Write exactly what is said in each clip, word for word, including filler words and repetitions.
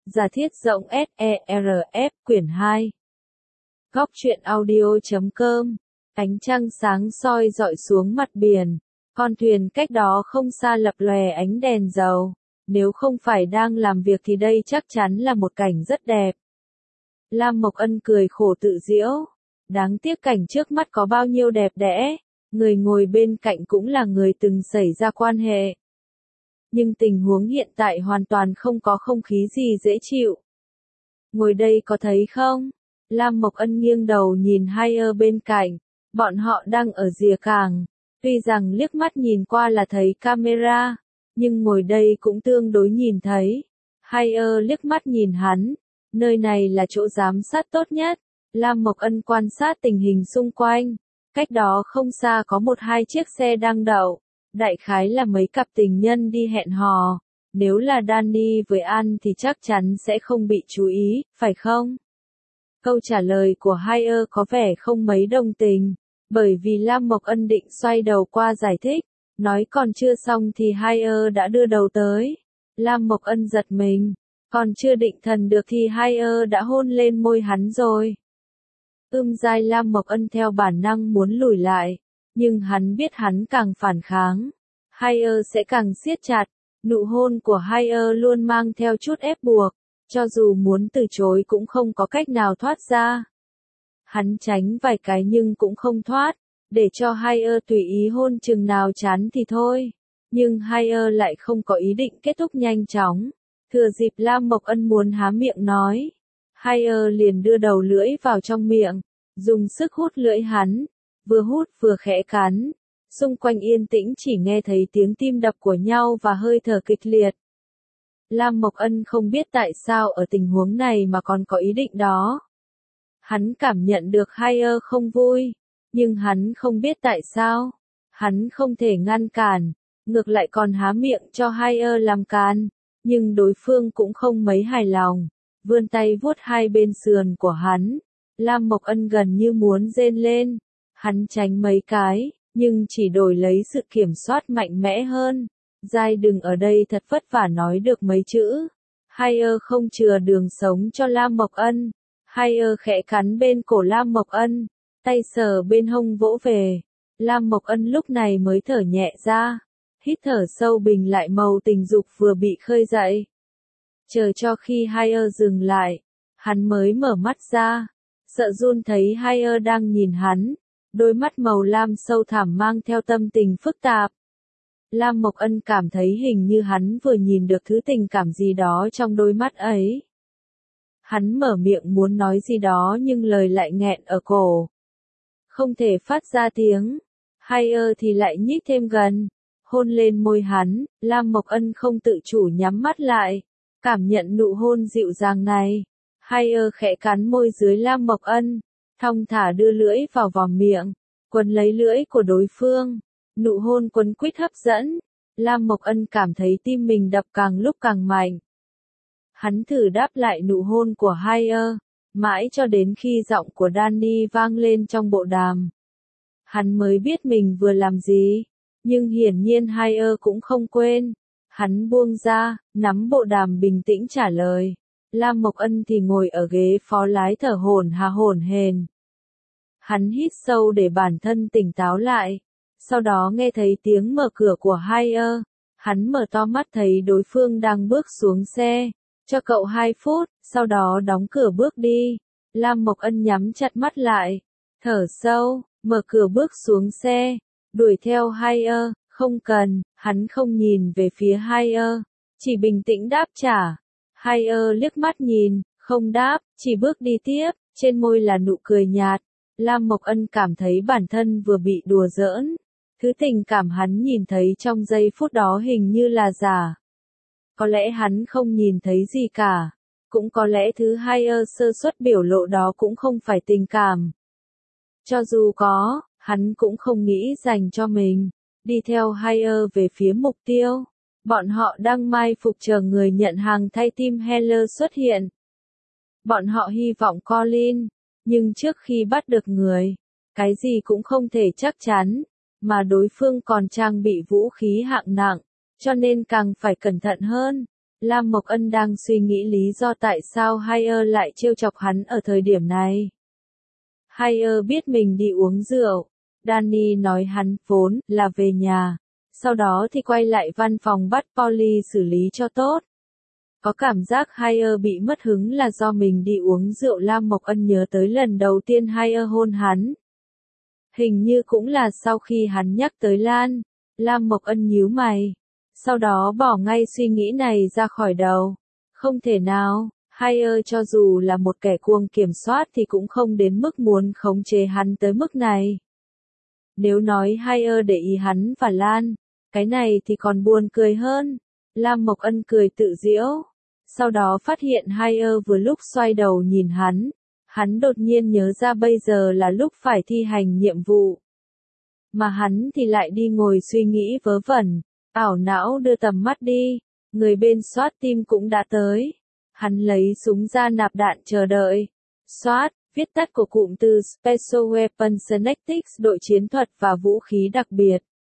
Giả thiết rộng ét e rờ ép quyển hai. Góc truyện audio chấm com. Ánh trăng sáng soi rọi xuống mặt biển. Con thuyền cách đó không xa lập lòe ánh đèn dầu. Nếu không phải đang làm việc thì đây chắc chắn là một cảnh rất đẹp. Lam Mộc Ân cười khổ tự giễu. Đáng tiếc cảnh trước mắt có bao nhiêu đẹp đẽ. Người ngồi bên cạnh cũng là người từng xảy ra quan hệ. Nhưng tình huống hiện tại hoàn toàn không có không khí gì dễ chịu. Ngồi đây có thấy không? Lam Mộc Ân nghiêng đầu nhìn Haier bên cạnh. Bọn họ đang ở rìa cảng. Tuy rằng liếc mắt nhìn qua là thấy camera, nhưng ngồi đây cũng tương đối nhìn thấy. Haier liếc mắt nhìn hắn. Nơi này là chỗ giám sát tốt nhất. Lam Mộc Ân quan sát tình hình xung quanh. Cách đó không xa có một hai chiếc xe đang đậu. Đại khái là mấy cặp tình nhân đi hẹn hò. Nếu là Danny với An thì chắc chắn sẽ không bị chú ý, phải không? Câu trả lời của Haier có vẻ không mấy đồng tình. Bởi vì Lam Mộc Ân định xoay đầu qua giải thích. Nói còn chưa xong thì Haier đã đưa đầu tới. Lam Mộc Ân giật mình. Còn chưa định thần được thì Haier đã hôn lên môi hắn rồi. Ưm dai Lam Mộc Ân theo bản năng muốn lùi lại. Nhưng hắn biết hắn càng phản kháng, Haier sẽ càng siết chặt. Nụ hôn của Haier luôn mang theo chút ép buộc. Cho dù muốn từ chối cũng không có cách nào thoát ra. Hắn tránh vài cái nhưng cũng không thoát. Để cho Haier tùy ý hôn chừng nào chán thì thôi. Nhưng Haier lại không có ý định kết thúc nhanh chóng. Thừa dịp Lam Mộc Ân muốn há miệng nói. Haier liền đưa đầu lưỡi vào trong miệng. Dùng sức hút lưỡi hắn. Vừa hút vừa khẽ cắn. Xung quanh yên tĩnh chỉ nghe thấy tiếng tim đập của nhau và hơi thở kịch liệt. Lam Mộc Ân không biết tại sao ở tình huống này mà còn có ý định đó. Hắn cảm nhận được Haier không vui. Nhưng hắn không biết tại sao. Hắn không thể ngăn cản. Ngược lại còn há miệng cho Haier làm càn. Nhưng đối phương cũng không mấy hài lòng. Vươn tay vuốt hai bên sườn của hắn. Lam Mộc Ân gần như muốn rên lên. Hắn tránh mấy cái, nhưng chỉ đổi lấy sự kiểm soát mạnh mẽ hơn. Giai đừng ở đây thật vất vả nói được mấy chữ. Haier không chừa đường sống cho Lam Mộc Ân. Haier khẽ cắn bên cổ Lam Mộc Ân. Tay sờ bên hông vỗ về. Lam Mộc Ân lúc này mới thở nhẹ ra. Hít thở sâu bình lại màu tình dục vừa bị khơi dậy. Chờ cho khi Haier dừng lại. Hắn mới mở mắt ra. Sợ run thấy Haier đang nhìn hắn. Đôi mắt màu lam sâu thẳm mang theo tâm tình phức tạp. Lam Mộc Ân cảm thấy hình như hắn vừa nhìn được thứ tình cảm gì đó trong đôi mắt ấy. Hắn mở miệng muốn nói gì đó nhưng lời lại nghẹn ở cổ. Không thể phát ra tiếng. Haier thì lại nhích thêm gần. Hôn lên môi hắn. Lam Mộc Ân không tự chủ nhắm mắt lại. Cảm nhận nụ hôn dịu dàng này. Haier khẽ cắn môi dưới Lam Mộc Ân. Thong thả đưa lưỡi vào vòm miệng. Quấn lấy lưỡi của đối phương. Nụ hôn quấn quýt hấp dẫn. Lam Mộc Ân cảm thấy tim mình đập càng lúc càng mạnh. Hắn thử đáp lại nụ hôn của Haier. Mãi cho đến khi giọng của Danny vang lên trong bộ đàm. Hắn mới biết mình vừa làm gì. Nhưng hiển nhiên Haier cũng không quên. Hắn buông ra, nắm bộ đàm bình tĩnh trả lời. Lam Mộc Ân thì ngồi ở ghế phó lái thở hổn hà hổn hển. Hắn hít sâu để bản thân tỉnh táo lại. Sau đó nghe thấy tiếng mở cửa của Haier. Hắn mở to mắt thấy đối phương đang bước xuống xe. Cho cậu hai phút, sau đó đóng cửa bước đi. Lam Mộc Ân nhắm chặt mắt lại. Thở sâu, mở cửa bước xuống xe. Đuổi theo Haier, không cần, hắn không nhìn về phía Haier. Chỉ bình tĩnh đáp trả. Haier liếc mắt nhìn, không đáp, chỉ bước đi tiếp, trên môi là nụ cười nhạt. Lam Mộc Ân cảm thấy bản thân vừa bị đùa giỡn. Thứ tình cảm hắn nhìn thấy trong giây phút đó hình như là giả. Có lẽ hắn không nhìn thấy gì cả. Cũng có lẽ thứ Haier sơ suất biểu lộ đó cũng không phải tình cảm. Cho dù có, hắn cũng không nghĩ dành cho mình. Đi theo Haier về phía mục tiêu. Bọn họ đang mai phục chờ người nhận hàng thay team Heller xuất hiện. Bọn họ hy vọng Colin, nhưng trước khi bắt được người, cái gì cũng không thể chắc chắn, mà đối phương còn trang bị vũ khí hạng nặng, cho nên càng phải cẩn thận hơn. Lam Mộc Ân đang suy nghĩ lý do tại sao Haier lại trêu chọc hắn ở thời điểm này. Haier biết mình đi uống rượu. Danny nói hắn vốn là về nhà, sau đó thì quay lại văn phòng bắt Polly xử lý cho tốt. Có cảm giác Haier bị mất hứng là do mình đi uống rượu. Lam Mộc Ân nhớ tới lần đầu tiên Haier hôn hắn. Hình như cũng là sau khi hắn nhắc tới Lan. Lam Mộc Ân nhíu mày, sau đó bỏ ngay suy nghĩ này ra khỏi đầu. Không thể nào, Haier cho dù là một kẻ cuồng kiểm soát thì cũng không đến mức muốn khống chế hắn tới mức này. Nếu nói Haier để ý hắn và Lan, cái này thì còn buồn cười hơn. Lam Mộc Ân cười tự giễu, sau đó phát hiện Haier vừa lúc xoay đầu nhìn hắn. Hắn đột nhiên nhớ ra bây giờ là lúc phải thi hành nhiệm vụ. Mà hắn thì lại đi ngồi suy nghĩ vớ vẩn, ảo não đưa tầm mắt đi. Người bên SWAT team cũng đã tới. Hắn lấy súng ra nạp đạn chờ đợi. SWAT, viết tắt của cụm từ Special Weapons Tactics, đội chiến thuật và vũ khí đặc biệt.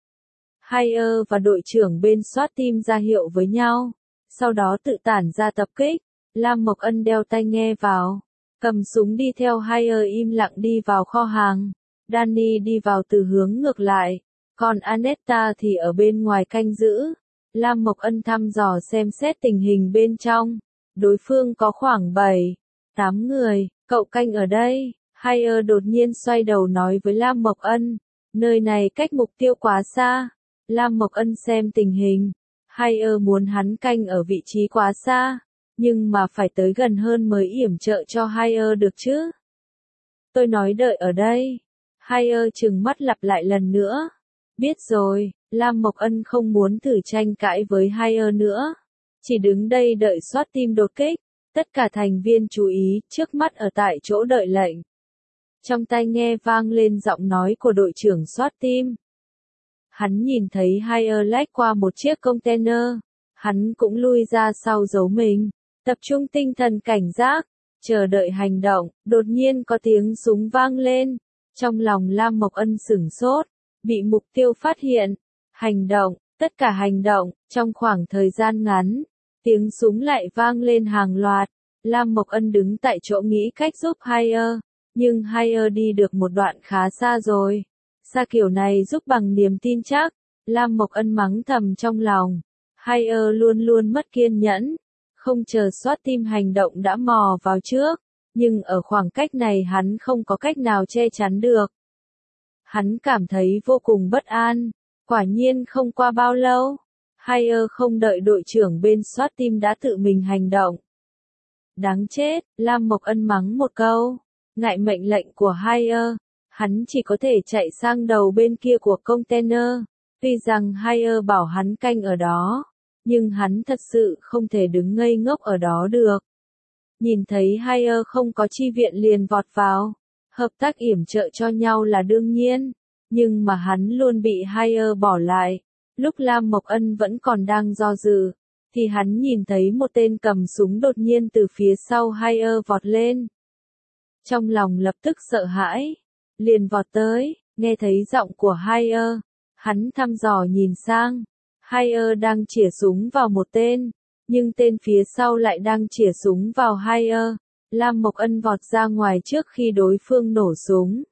Haier và đội trưởng bên SWAT team ra hiệu với nhau, sau đó tự tản ra tập kích. Lam Mộc Ân đeo tai nghe vào, cầm súng đi theo Haier im lặng đi vào kho hàng. Danny đi vào từ hướng ngược lại, còn Anetta thì ở bên ngoài canh giữ. Lam Mộc Ân thăm dò xem xét tình hình bên trong. Đối phương có khoảng bảy, tám người, cậu canh ở đây. Haier đột nhiên xoay đầu nói với Lam Mộc Ân, nơi này cách mục tiêu quá xa. Lam Mộc Ân xem tình hình. Haier muốn hắn canh ở vị trí quá xa, nhưng mà phải tới gần hơn mới yểm trợ cho Haier được chứ. Tôi nói đợi ở đây. Haier trừng mắt lặp lại lần nữa. Biết rồi. Lam Mộc Ân không muốn thử tranh cãi với Haier nữa. Chỉ đứng đây đợi SWAT team đột kích. Tất cả thành viên chú ý, trước mắt ở tại chỗ đợi lệnh. Trong tai nghe vang lên giọng nói của đội trưởng SWAT team. Hắn nhìn thấy Haier lách qua một chiếc container. Hắn cũng lui ra sau giấu mình. Tập trung tinh thần cảnh giác, chờ đợi hành động. Đột nhiên có tiếng súng vang lên. Trong lòng Lam Mộc Ân sửng sốt. Bị mục tiêu phát hiện. Hành động, tất cả hành động, trong khoảng thời gian ngắn. Tiếng súng lại vang lên hàng loạt. Lam Mộc Ân đứng tại chỗ nghĩ cách giúp Haier. Nhưng Haier đi được một đoạn khá xa rồi. Xa kiểu này giúp bằng niềm tin chắc. Lam Mộc Ân mắng thầm trong lòng. Haier luôn luôn mất kiên nhẫn. Không chờ SWAT team hành động đã mò vào trước. Nhưng ở khoảng cách này hắn không có cách nào che chắn được. Hắn cảm thấy vô cùng bất an. Quả nhiên không qua bao lâu. Haier không đợi đội trưởng bên SWAT team đã tự mình hành động. Đáng chết, Lam Mộc Ân mắng một câu. Ngại mệnh lệnh của Haier, hắn chỉ có thể chạy sang đầu bên kia của container. Tuy rằng Haier bảo hắn canh ở đó, nhưng hắn thật sự không thể đứng ngây ngốc ở đó được. Nhìn thấy Haier không có chi viện liền vọt vào. Hợp tác yểm trợ cho nhau là đương nhiên, nhưng mà hắn luôn bị Haier bỏ lại. Lúc Lam Mộc Ân vẫn còn đang do dự, thì hắn nhìn thấy một tên cầm súng đột nhiên từ phía sau Haier vọt lên. Trong lòng lập tức sợ hãi, liền vọt tới, nghe thấy giọng của Haier, hắn thăm dò nhìn sang. Haier đang chĩa súng vào một tên, nhưng tên phía sau lại đang chĩa súng vào Haier. Lam Mộc Ân vọt ra ngoài trước khi đối phương nổ súng.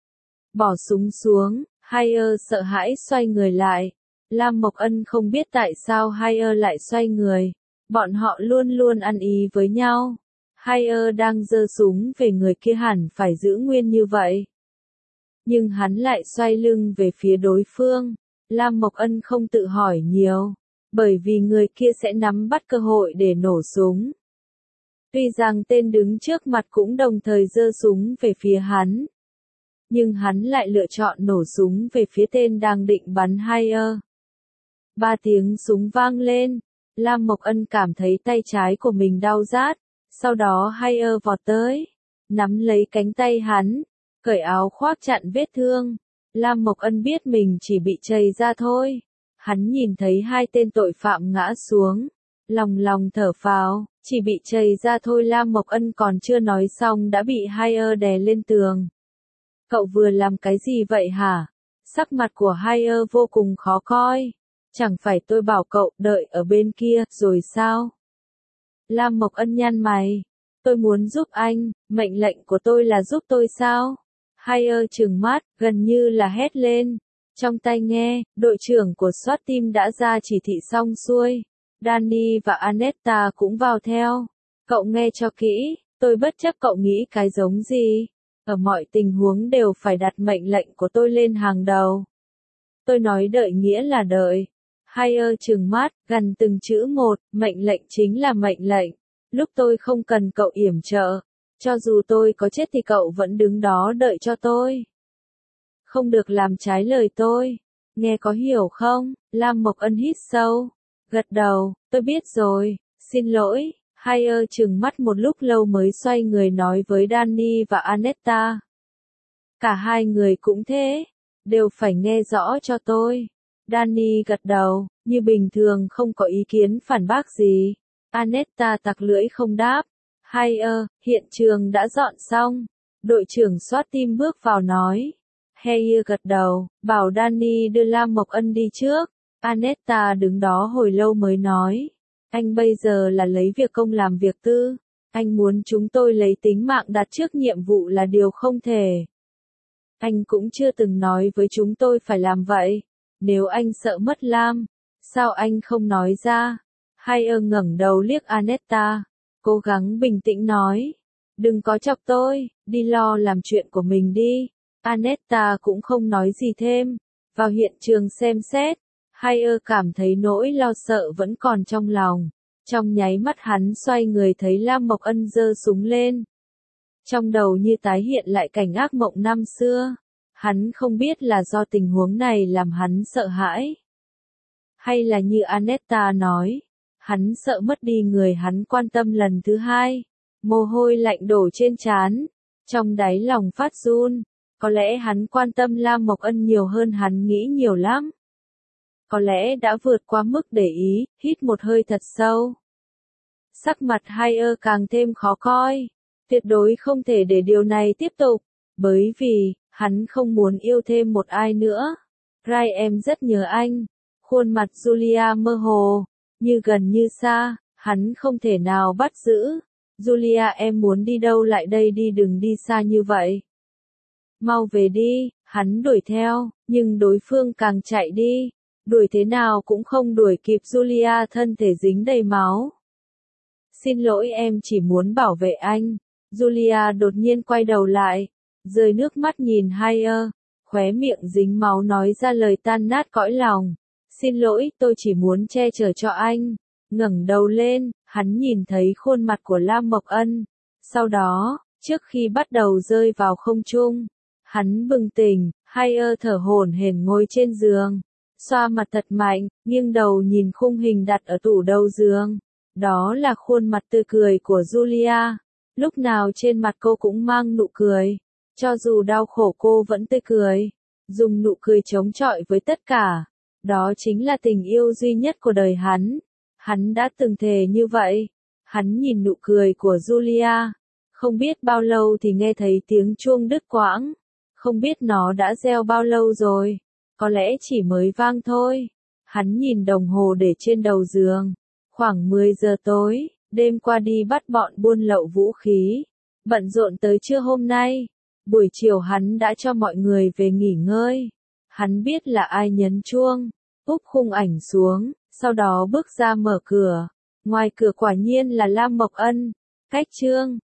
Bỏ súng xuống, Haier sợ hãi xoay người lại. Lam Mộc Ân không biết tại sao Haier lại xoay người. Bọn họ luôn luôn ăn ý với nhau. Haier đang giơ súng về người kia hẳn phải giữ nguyên như vậy. Nhưng hắn lại xoay lưng về phía đối phương. Lam Mộc Ân không tự hỏi nhiều, bởi vì người kia sẽ nắm bắt cơ hội để nổ súng. Tuy rằng tên đứng trước mặt cũng đồng thời giơ súng về phía hắn, nhưng hắn lại lựa chọn nổ súng về phía tên đang định bắn Haier. Ba tiếng súng vang lên, Lam Mộc Ân cảm thấy tay trái của mình đau rát, sau đó Haier vọt tới, nắm lấy cánh tay hắn, cởi áo khoác chặn vết thương. Lam Mộc Ân biết mình chỉ bị chày ra thôi. Hắn nhìn thấy hai tên tội phạm ngã xuống, lòng lòng thở phào, chỉ bị chày ra thôi. Lam Mộc Ân còn chưa nói xong đã bị Haier đè lên tường. Cậu vừa làm cái gì vậy hả? Sắc mặt của Haier vô cùng khó coi. Chẳng phải tôi bảo cậu đợi ở bên kia rồi sao? Lam Mộc Ân nhăn mày. Tôi muốn giúp anh, mệnh lệnh của tôi là giúp tôi sao? Haier trừng mắt, gần như là hét lên. Trong tai nghe, đội trưởng của SWAT team đã ra chỉ thị xong xuôi. Danny và Anetta cũng vào theo. Cậu nghe cho kỹ, tôi bất chấp cậu nghĩ cái giống gì. Ở mọi tình huống đều phải đặt mệnh lệnh của tôi lên hàng đầu. Tôi nói đợi nghĩa là đợi. Haier trừng mắt, gần từng chữ một, mệnh lệnh chính là mệnh lệnh. Lúc tôi không cần cậu yểm trợ, cho dù tôi có chết thì cậu vẫn đứng đó đợi cho tôi. Không được làm trái lời tôi. Nghe có hiểu không? Lam Mộc Ân hít sâu. Gật đầu, tôi biết rồi, xin lỗi. Haier trừng mắt một lúc lâu mới xoay người nói với Danny và Anetta. Cả hai người cũng thế, đều phải nghe rõ cho tôi. Danny gật đầu, như bình thường không có ý kiến phản bác gì. Anetta tặc lưỡi không đáp. Haier, hiện trường đã dọn xong. Đội trưởng SWAT team bước vào nói. Haier gật đầu, bảo Danny đưa Lam Mộc Ân đi trước. Anetta đứng đó hồi lâu mới nói. Anh bây giờ là lấy việc công làm việc tư. Anh muốn chúng tôi lấy tính mạng đặt trước nhiệm vụ là điều không thể. Anh cũng chưa từng nói với chúng tôi phải làm vậy. Nếu anh sợ mất Lam, sao anh không nói ra? Haier ngẩng đầu liếc Anetta, cố gắng bình tĩnh nói. Đừng có chọc tôi, đi lo làm chuyện của mình đi. Anetta cũng không nói gì thêm. Vào hiện trường xem xét, Haier cảm thấy nỗi lo sợ vẫn còn trong lòng. Trong nháy mắt hắn xoay người thấy Lam Mộc Ân giơ súng lên. Trong đầu như tái hiện lại cảnh ác mộng năm xưa. Hắn không biết là do tình huống này làm hắn sợ hãi. Hay là như Anetta nói, hắn sợ mất đi người hắn quan tâm lần thứ hai. Mồ hôi lạnh đổ trên trán, trong đáy lòng phát run. Có lẽ hắn quan tâm Lam Mộc Ân nhiều hơn hắn nghĩ nhiều lắm. Có lẽ đã vượt qua mức để ý, hít một hơi thật sâu. Sắc mặt Haier càng thêm khó coi. Tuyệt đối không thể để điều này tiếp tục, bởi vì, hắn không muốn yêu thêm một ai nữa. Rai em rất nhớ anh. Khuôn mặt Julia mơ hồ, như gần như xa, hắn không thể nào bắt giữ. Julia em muốn đi đâu lại đây đi đừng đi xa như vậy. Mau về đi, hắn đuổi theo, nhưng đối phương càng chạy đi. Đuổi thế nào cũng không đuổi kịp Julia thân thể dính đầy máu. Xin lỗi em chỉ muốn bảo vệ anh. Julia đột nhiên quay đầu lại, rơi nước mắt nhìn Haier, khóe miệng dính máu nói ra lời tan nát cõi lòng. Xin lỗi, tôi chỉ muốn che chở cho anh. Ngẩng đầu lên, hắn nhìn thấy khuôn mặt của Lam Mộc Ân. Sau đó, trước khi bắt đầu rơi vào không trung, hắn bừng tỉnh, Haier thở hổn hển ngồi trên giường, xoa mặt thật mạnh, nghiêng đầu nhìn khung hình đặt ở tủ đầu giường. Đó là khuôn mặt tươi cười của Julia. Lúc nào trên mặt cô cũng mang nụ cười. Cho dù đau khổ cô vẫn tươi cười. Dùng nụ cười chống chọi với tất cả. Đó chính là tình yêu duy nhất của đời hắn. Hắn đã từng thề như vậy. Hắn nhìn nụ cười của Julia. Không biết bao lâu thì nghe thấy tiếng chuông đứt quãng. Không biết nó đã reo bao lâu rồi. Có lẽ chỉ mới vang thôi. Hắn nhìn đồng hồ để trên đầu giường. Khoảng mười giờ tối, đêm qua đi bắt bọn buôn lậu vũ khí. Bận rộn tới trưa hôm nay. Buổi chiều hắn đã cho mọi người về nghỉ ngơi. Hắn biết là ai nhấn chuông. Úp khung ảnh xuống, sau đó bước ra mở cửa. Ngoài cửa quả nhiên là Lam Mộc Ân. Cách chương